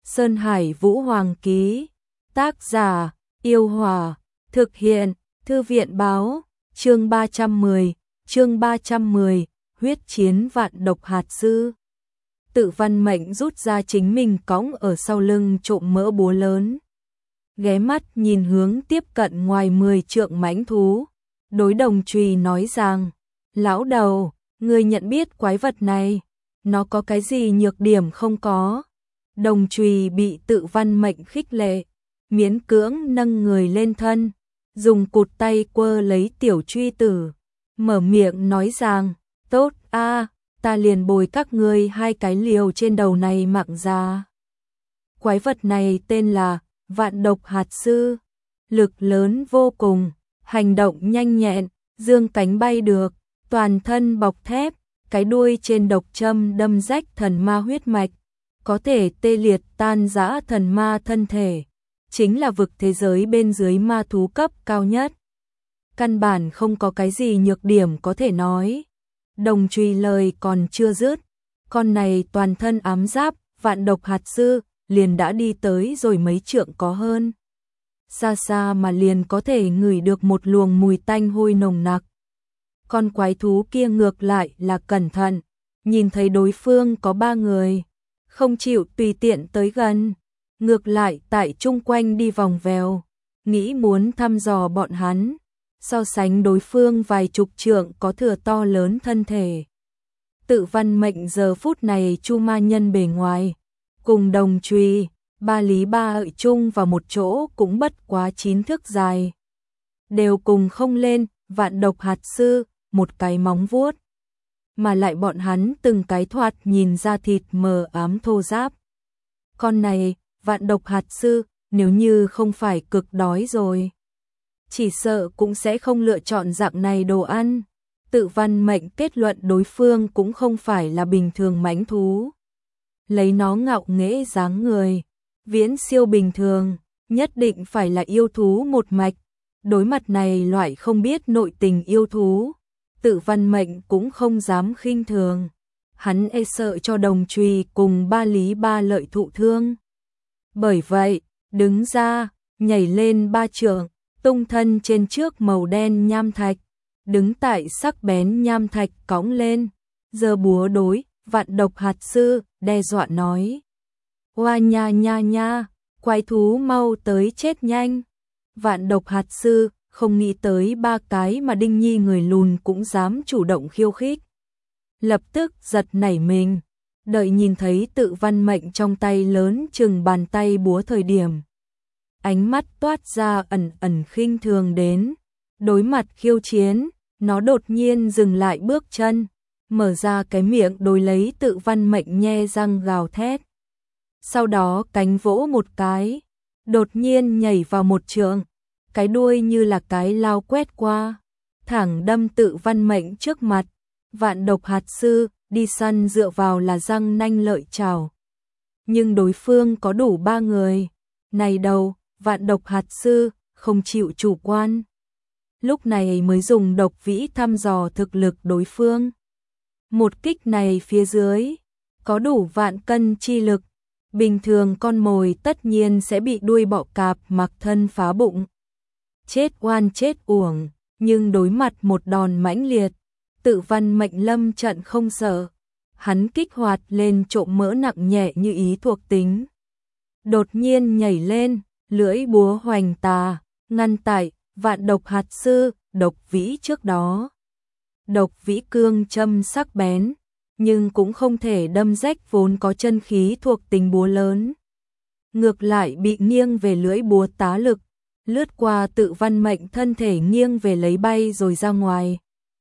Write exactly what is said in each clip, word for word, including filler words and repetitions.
Sơn Hải Vũ Hoàng ký. Tác giả, Yêu Hòa. Thực hiện, Thư viện báo. Chương ba trăm mười. Chương ba trăm mười. Huyết chiến vạn độc hạt sư. Tự Văn Mệnh rút ra chính mình cõng ở sau lưng trộm mỡ búa lớn. Ghé mắt nhìn hướng tiếp cận ngoài mười trượng mãnh thú. Đối Đồng Trùy nói rằng, lão đầu, người nhận biết quái vật này, nó có cái gì nhược điểm không có? Đồng Trùy bị Tự Văn Mệnh khích lệ, miễn cưỡng nâng người lên thân, dùng cụt tay quơ lấy tiểu truy tử, mở miệng nói rằng, tốt a, ta liền bồi các ngươi hai cái liều trên đầu này mạng ra. Quái vật này tên là Vạn Độc Hạt Sư, lực lớn vô cùng, hành động nhanh nhẹn, dương cánh bay được, toàn thân bọc thép, cái đuôi trên độc châm đâm rách thần ma huyết mạch, có thể tê liệt tan rã thần ma thân thể, chính là vực thế giới bên dưới ma thú cấp cao nhất. Căn bản không có cái gì nhược điểm có thể nói. Đồng Trùy lời còn chưa dứt, con này toàn thân ám giáp, Vạn Độc Hạt Sư, liền đã đi tới rồi mấy trượng có hơn. Xa xa mà liền có thể ngửi được một luồng mùi tanh hôi nồng nặc. Con quái thú kia ngược lại là cẩn thận, nhìn thấy đối phương có ba người, không chịu tùy tiện tới gần, ngược lại tại chung quanh đi vòng vèo, nghĩ muốn thăm dò bọn hắn, so sánh đối phương vài chục trượng có thừa to lớn thân thể. Tự Văn Mệnh giờ phút này chu ma nhân bề ngoài, cùng Đồng Trùy, ba lý ba ợi chung vào một chỗ cũng bất quá chín thước dài. Đều cùng không lên, Vạn Độc Hạt Sư, một cái móng vuốt. Mà lại bọn hắn từng cái thoạt nhìn ra thịt mờ ám thô ráp. Con này, Vạn Độc Hạt Sư, nếu như không phải cực đói rồi, chỉ sợ cũng sẽ không lựa chọn dạng này đồ ăn. Tự Văn Mệnh kết luận đối phương cũng không phải là bình thường mãnh thú. Lấy nó ngạo nghễ dáng người, viễn siêu bình thường, nhất định phải là yêu thú một mạch. Đối mặt này loại không biết nội tình yêu thú, Tự Văn Mệnh cũng không dám khinh thường. Hắn e sợ cho Đồng Trùy cùng ba lý ba lợi thụ thương. Bởi vậy, đứng ra, nhảy lên ba trượng, tung thân trên trước màu đen nham thạch, đứng tại sắc bén nham thạch cõng lên, giơ búa đối Vạn Độc Hạt Sư, đe dọa nói. Oa nha nha nha, quái thú mau tới chết nhanh. Vạn Độc Hạt Sư không nghĩ tới ba cái mà Đinh Nhi người lùn cũng dám chủ động khiêu khích. Lập tức giật nảy mình, đợi nhìn thấy Tự Văn Mệnh trong tay lớn chừng bàn tay búa thời điểm. Ánh mắt toát ra ẩn ẩn khinh thường đến, đối mặt khiêu chiến, nó đột nhiên dừng lại bước chân, mở ra cái miệng đối lấy Tự Văn Mệnh nhe răng gào thét. Sau đó cánh vỗ một cái, đột nhiên nhảy vào một trượng, cái đuôi như là cái lao quét qua, thẳng đâm Tự Văn Mệnh trước mặt. Vạn Độc Hạt Sư đi săn dựa vào là răng nanh lợi chảo, nhưng đối phương có đủ ba người, này đầu Vạn Độc Hạt Sư không chịu chủ quan, lúc này mới dùng độc vĩ thăm dò thực lực đối phương. Một kích này phía dưới có đủ vạn cân chi lực, bình thường con mồi tất nhiên sẽ bị đuôi bọ cạp mặc thân phá bụng, chết oan chết uổng. Nhưng đối mặt một đòn mãnh liệt, Tự Văn Mệnh lâm trận không sợ, hắn kích hoạt lên trộm mỡ nặng nhẹ như ý thuộc tính, đột nhiên nhảy lên, lưỡi búa hoành tà, ngăn tại Vạn Độc Hạt Sư độc vĩ trước đó. Độc vĩ cương châm sắc bén, nhưng cũng không thể đâm rách vốn có chân khí thuộc tính búa lớn, ngược lại bị nghiêng về lưỡi búa tá lực, lướt qua Tự Văn Mệnh thân thể nghiêng về lấy bay rồi ra ngoài.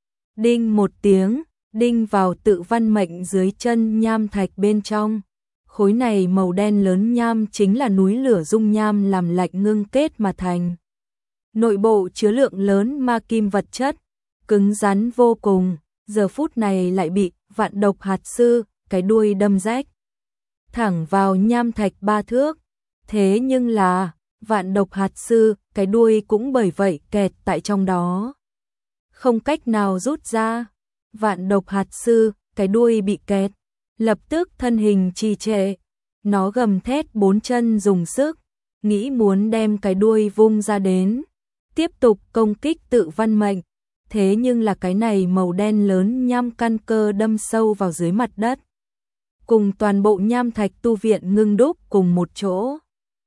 Đinh một tiếng, đinh vào Tự Văn Mệnh dưới chân nham thạch bên trong. Khối này màu đen lớn nham chính là núi lửa dung nham làm lạnh ngưng kết mà thành. Nội bộ chứa lượng lớn ma kim vật chất, cứng rắn vô cùng, giờ phút này lại bị Vạn Độc Hạt Sư cái đuôi đâm rách, thẳng vào nham thạch ba thước. Thế nhưng là Vạn Độc Hạt Sư cái đuôi cũng bởi vậy kẹt tại trong đó, không cách nào rút ra. Vạn Độc Hạt Sư cái đuôi bị kẹt, lập tức thân hình trì trệ, Nó gầm thét bốn chân dùng sức, nghĩ muốn đem cái đuôi vung ra đến, tiếp tục công kích Tự Văn Mệnh. Thế nhưng là cái này màu đen lớn nham căn cơ đâm sâu vào dưới mặt đất, cùng toàn bộ nham thạch tu viện ngưng đúc cùng một chỗ.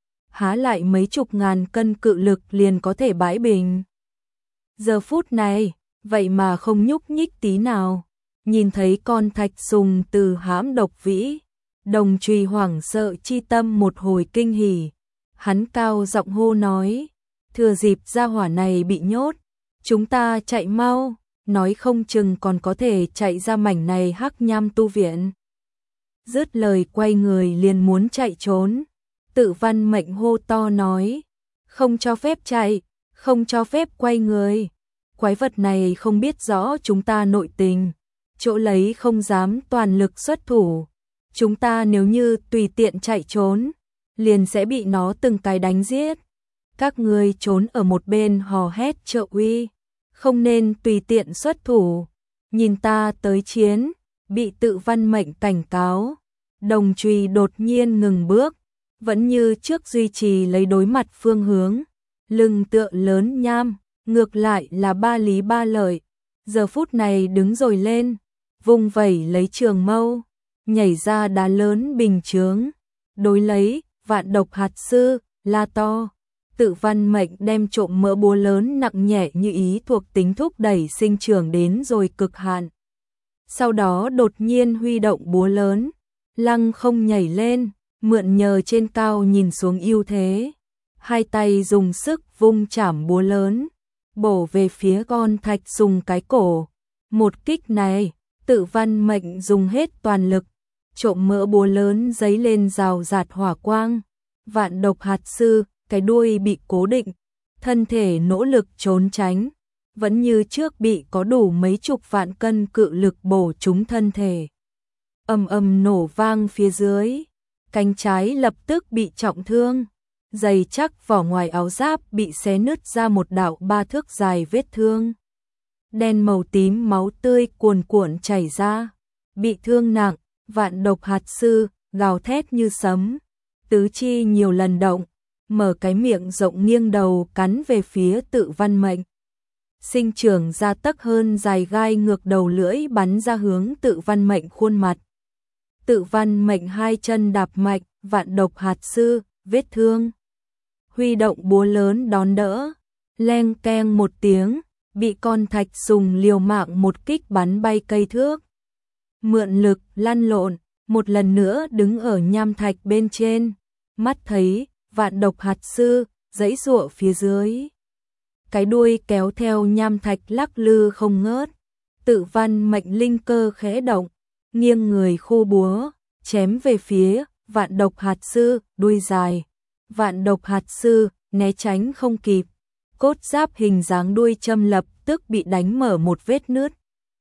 Há lại mấy chục ngàn cân cự lực liền có thể bãi bình. Giờ phút này, vậy mà không nhúc nhích tí nào. Nhìn thấy con thạch sùng từ hãm độc vĩ, Đồng Trùy hoảng sợ chi tâm một hồi kinh hỉ. Hắn cao giọng hô nói, thừa dịp gia hỏa này bị nhốt, chúng ta chạy mau, nói không chừng còn có thể chạy ra mảnh này hắc nham tu viện. Dứt lời quay người liền muốn chạy trốn. Tự Văn Mệnh hô to nói, không cho phép chạy, không cho phép quay người. Quái vật này không biết rõ chúng ta nội tình, chỗ lấy không dám toàn lực xuất thủ. Chúng ta nếu như tùy tiện chạy trốn, liền sẽ bị nó từng cái đánh giết. Các ngươi trốn ở một bên hò hét trợ uy, không nên tùy tiện xuất thủ. Nhìn ta tới chiến, bị Tự Văn Mệnh cảnh cáo. Đồng Trùy đột nhiên ngừng bước, vẫn như trước duy trì lấy đối mặt phương hướng, lưng tựa lớn nham, ngược lại là ba lý ba lợi. Giờ phút này đứng rồi lên, vung vẩy lấy trường mâu, nhảy ra đá lớn bình chướng, đối lấy Vạn Độc hạt sư, la to. Tự Văn Mệnh đem trộm mỡ búa lớn nặng nhẹ như ý thuộc tính thúc đẩy sinh trưởng đến rồi cực hạn. Sau đó đột nhiên huy động búa lớn, lăng không nhảy lên, mượn nhờ trên cao nhìn xuống ưu thế. Hai tay dùng sức vung chảm búa lớn, bổ về phía con thạch sùng cái cổ. Một kích này, Tự Văn Mệnh dùng hết toàn lực, trộm mỡ búa lớn giấy lên rào rạt hỏa quang. Vạn Độc hạt sư, cái đuôi bị cố định, thân thể nỗ lực trốn tránh, vẫn như trước bị có đủ mấy chục vạn cân cự lực bổ trúng thân thể. Ầm ầm nổ vang phía dưới, cánh trái lập tức bị trọng thương, dày chắc vỏ ngoài áo giáp bị xé nứt ra một đạo ba thước dài vết thương. Đen màu tím máu tươi cuồn cuộn chảy ra, bị thương nặng. Vạn Độc hạt sư gào thét như sấm, tứ chi nhiều lần động, mở cái miệng rộng nghiêng đầu cắn về phía Tự Văn Mệnh. Sinh trưởng ra tấc hơn dài gai ngược đầu lưỡi bắn ra hướng Tự Văn Mệnh khuôn mặt. Tự Văn Mệnh hai chân đạp mạnh, Vạn Độc hạt sư, vết thương. Huy động búa lớn đón đỡ, leng keng một tiếng, bị con thạch sùng liều mạng một kích bắn bay cây thước. Mượn lực lăn lộn, một lần nữa đứng ở nham thạch bên trên, mắt thấy Vạn Độc hạt sư giãy giụa phía dưới. Cái đuôi kéo theo nham thạch lắc lư không ngớt. Tự Văn Mệnh linh cơ khẽ động, nghiêng người khô búa, chém về phía Vạn Độc hạt sư, đuôi dài. Vạn Độc hạt sư né tránh không kịp, cốt giáp hình dáng đuôi châm lập tức bị đánh mở một vết nứt,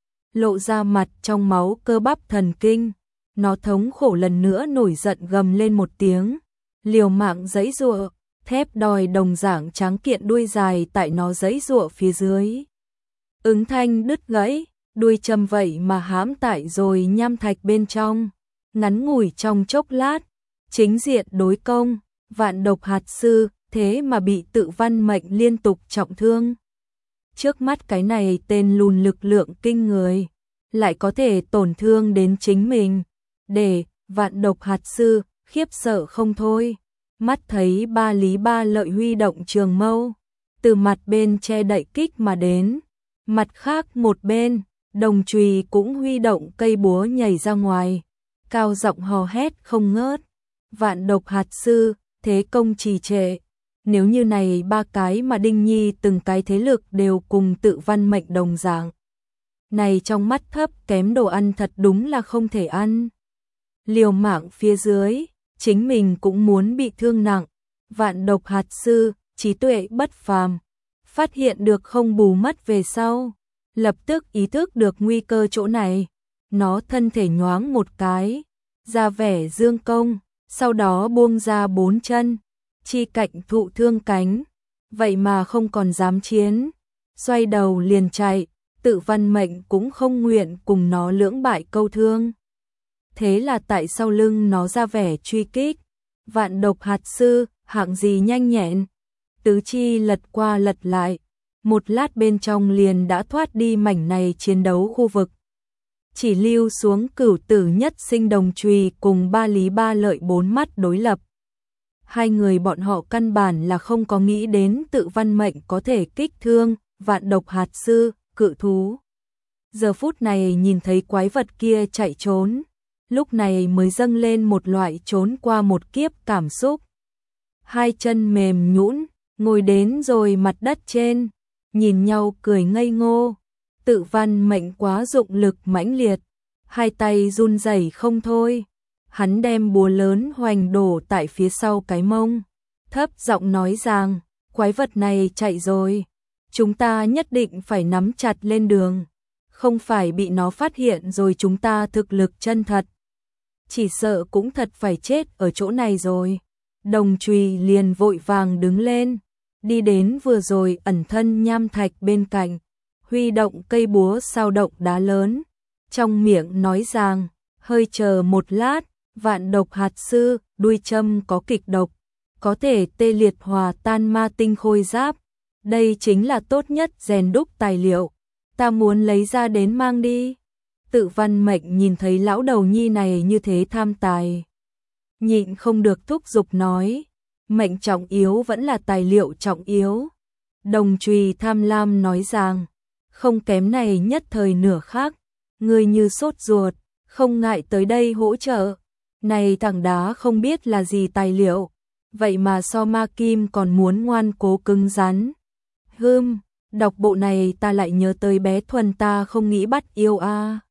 lộ ra mặt trong máu cơ bắp thần kinh. Nó thống khổ lần nữa nổi giận gầm lên một tiếng, liều mạng giãy giụa, thép đòi đồng dạng tráng kiện đuôi dài tại nó giãy giụa phía dưới. Ứng thanh đứt gãy, đuôi châm vậy mà hãm tại rồi nham thạch bên trong. Ngắn ngủi trong chốc lát, chính diện đối công, Vạn Độc hạt sư thế mà bị Tự Văn Mệnh liên tục trọng thương. Trước mắt cái này tên lùn lực lượng kinh người, lại có thể tổn thương đến chính mình, để Vạn Độc hạt sư khiếp sợ không thôi. Mắt thấy ba lý ba lợi huy động trường mâu, từ mặt bên che đậy kích mà đến. Mặt khác một bên, Đồng Trùy cũng huy động cây búa nhảy ra ngoài, cao giọng hò hét không ngớt. Vạn Độc hạt sư, thế công trì trệ. Nếu như này ba cái mà Đinh Nhi từng cái thế lực đều cùng Tự Văn Mệnh đồng dạng, này trong mắt thấp kém đồ ăn thật đúng là không thể ăn. Liều mạng phía dưới, chính mình cũng muốn bị thương nặng. Vạn Độc hạt sư, trí tuệ bất phàm, phát hiện được không bù mất về sau, lập tức ý thức được nguy cơ chỗ này. Nó thân thể nhoáng một cái, ra vẻ dương công, sau đó buông ra bốn chân, chi cạnh thụ thương cánh, vậy mà không còn dám chiến, xoay đầu liền chạy. Tự Văn Mệnh cũng không nguyện cùng nó lưỡng bại câu thương. thế là tại sau lưng nó ra vẻ truy kích. Vạn độc hạt sư, hạng gì nhanh nhẹn. Tứ chi lật qua lật lại, một lát bên trong liền đã thoát đi mảnh này chiến đấu khu vực. Chỉ lưu xuống cửu tử nhất sinh đồng chùy cùng ba lý ba lợi bốn mắt đối lập. Hai người bọn họ căn bản là không có nghĩ đến tự văn mệnh có thể kích thương vạn độc hạt sư, cự thú. Giờ phút này nhìn thấy quái vật kia chạy trốn, lúc này mới dâng lên một loại trốn qua một kiếp cảm xúc. Hai chân mềm nhũn, ngồi đến rồi mặt đất trên, nhìn nhau cười ngây ngô. Tự văn mệnh quá dụng lực mãnh liệt, hai tay run rẩy không thôi. Hắn đem búa lớn hoành đổ tại phía sau cái mông, thấp giọng nói rằng, quái vật này chạy rồi, chúng ta nhất định phải nắm chặt lên đường, không phải bị nó phát hiện rồi chúng ta thực lực chân thật. Chỉ sợ cũng thật phải chết ở chỗ này rồi. Đồng chùy liền vội vàng đứng lên, đi đến vừa rồi ẩn thân nham thạch bên cạnh, huy động cây búa sao động đá lớn, trong miệng nói rằng, hơi chờ một lát, vạn độc hạt sư, đuôi châm có kịch độc, có thể tê liệt hòa tan ma tinh khôi giáp, đây chính là tốt nhất rèn đúc tài liệu, ta muốn lấy ra đến mang đi. Tự văn mệnh nhìn thấy lão đầu nhi này như thế tham tài, nhịn không được thúc giục nói, mệnh trọng yếu vẫn là tài liệu trọng yếu. Đồng chùy tham lam nói rằng, không kém này nhất thời nửa khác, người như sốt ruột, không ngại tới đây hỗ trợ. Này thằng đá không biết là gì tài liệu, vậy mà so ma kim còn muốn ngoan cố cứng rắn. Hưm, đọc bộ này ta lại nhớ tới bé Thuần ta không nghĩ bắt yêu a. À.